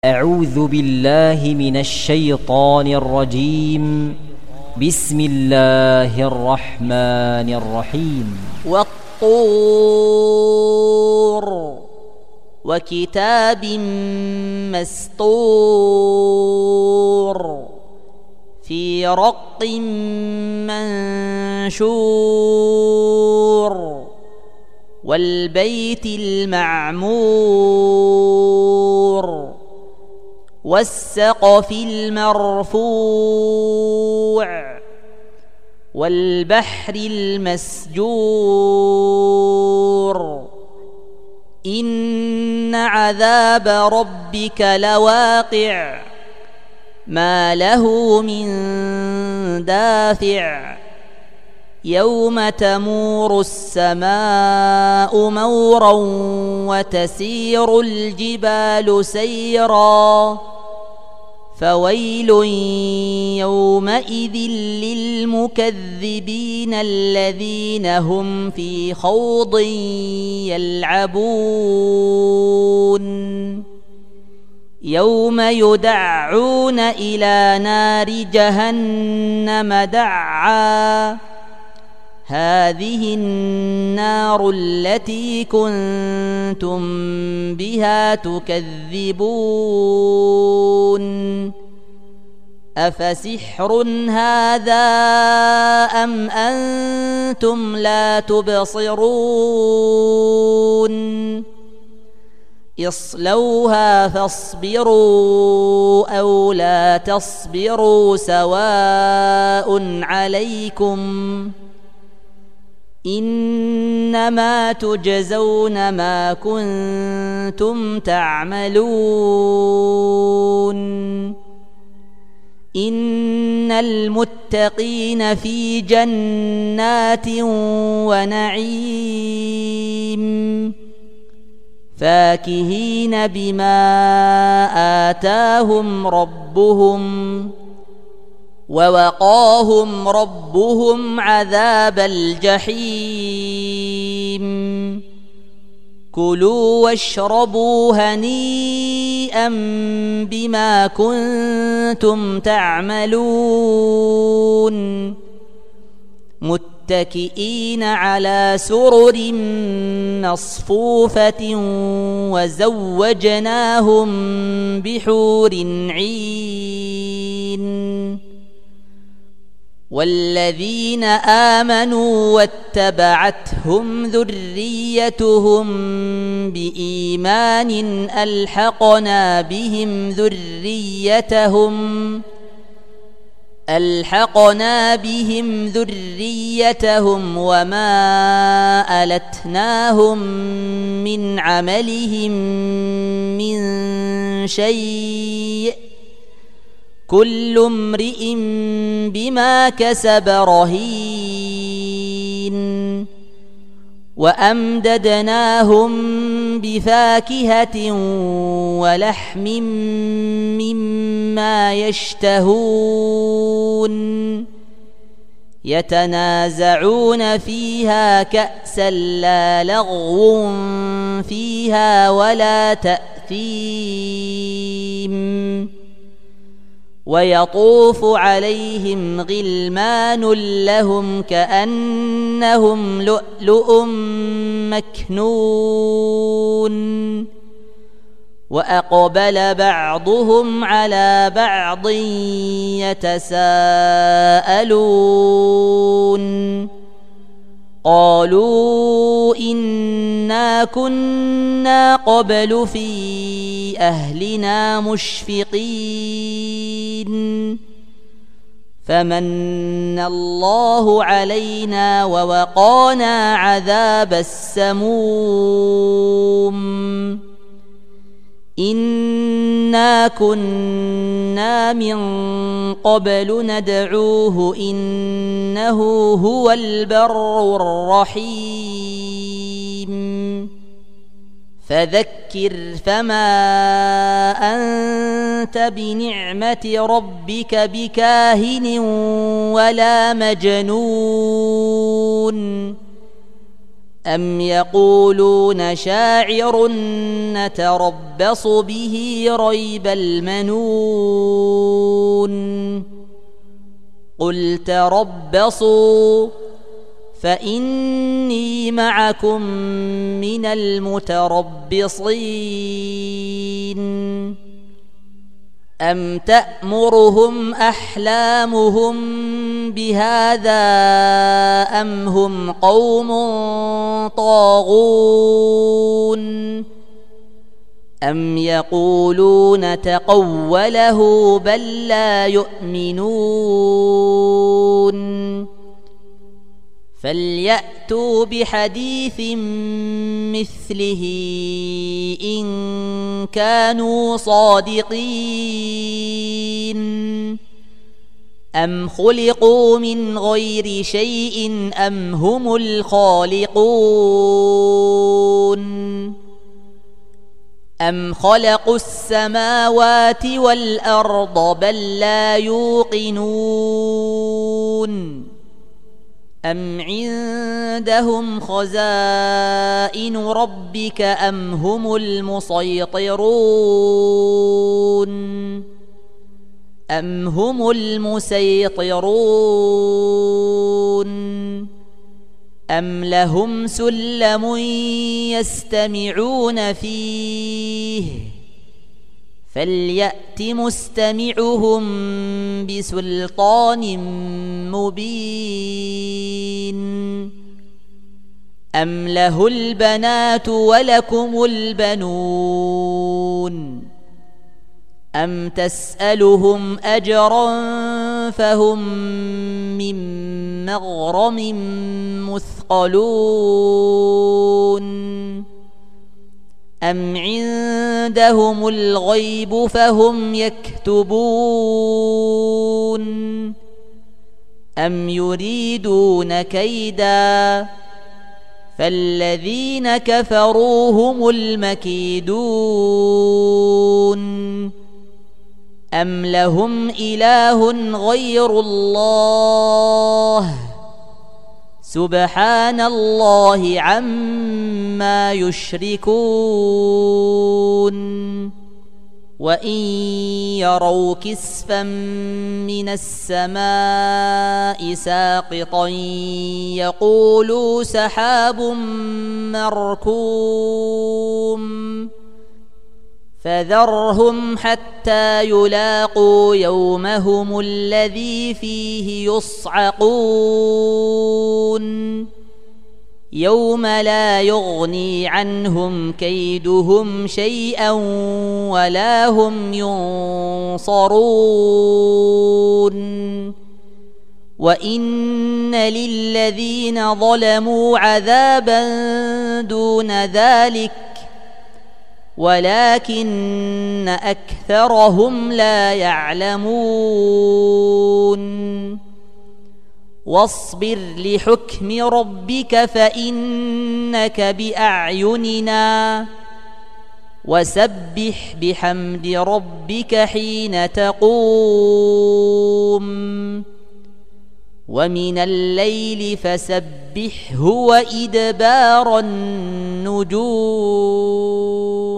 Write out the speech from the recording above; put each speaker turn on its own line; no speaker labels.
أعوذ بالله من الشيطان الرجيم. بسم الله الرحمن الرحيم.
والطور وكتاب مسطور في رق منشور والبيت المعمور والسقف المرفوع والبحر المسجور إن عذاب ربك لواقع ما له من دافع يوم تمور السماء مورا وتسير الجبال سيرا فويل يومئذ للمكذبين الذين هم في خوض يلعبون يوم يدعون إلى نار جهنم دعا هذه النار التي كنتم بها تكذبون أفسحر هذا أم أنتم لا تبصرون اصلوها فاصبروا أو لا تصبروا سواء عليكم إنما تجزون ما كنتم تعملون إن المتقين في جنات ونعيم فاكهين بما آتاهم ربهم ووقاهم ربهم عذاب الجحيم كلوا واشربوا هنيئا بما كنتم تعملون متكئين على سرر مصفوفة وزوجناهم بحور عين والذين آمنوا واتبعتهم ذريتهم بإيمان ألحقنا بهم ذريتهم وما ألتناهم من عملهم من شيء كل امرئ بما كسب رهين وأمددناهم بفاكهة ولحم مما يشتهون يتنازعون فيها كأسا لا لغو فيها ولا تأثيم ويطوف عليهم غلمان لهم كأنهم لؤلؤ مكنون وأقبل بعضهم على بعض يتساءلون قالوا إنا كنا قبل في أهلنا مشفقين فمن الله علينا ووقانا عذاب السموم إنا كنا من قبل ندعوه إنه هو البر الرحيم فذكر فما أنت بنعمة ربك بكاهن ولا مجنون أم يقولون شاعر نتربص به ريب المنون قل تربصوا فإني معكم من المتربصين أم تأمرهم أحلامهم بهذا أم هم قوم طاغون أم يقولون تقوله بل لا يؤمنون فليأتوا بحديث مثله إن كانوا صادقين أم خلقوا من غير شيء أم هم الخالقون أم خلقوا السماوات والأرض بل لا يوقنون أم عندهم خزائن ربك أم هم المسيطرون أم هم المسيطرون أم لهم سلم يستمعون فيه فليأت مستمعهم بسلطان مبين أم له البنات ولكم البنون أم تسألهم أجرا فهم من مغرم مثقلون أم عندهم الغيب فهم يكتبون أم يريدون كيدا فالذين كفروا هم المكيدون أم لهم إله غير الله سبحان الله عما يشركون وإن يروا كسفا من السماء ساقطا يقولوا سحاب مركوم فذرهم حتى يلاقوا يومهم الذي فيه يصعقون يوم لا يغني عنهم كيدهم شيئا ولا هم ينصرون وإن للذين ظلموا عذابا دون ذلك ولكن أكثرهم لا يعلمون واصبر لحكم ربك فإنك بأعيننا وسبح بحمد ربك حين تقوم ومن الليل فسبحه وإدبار النجوم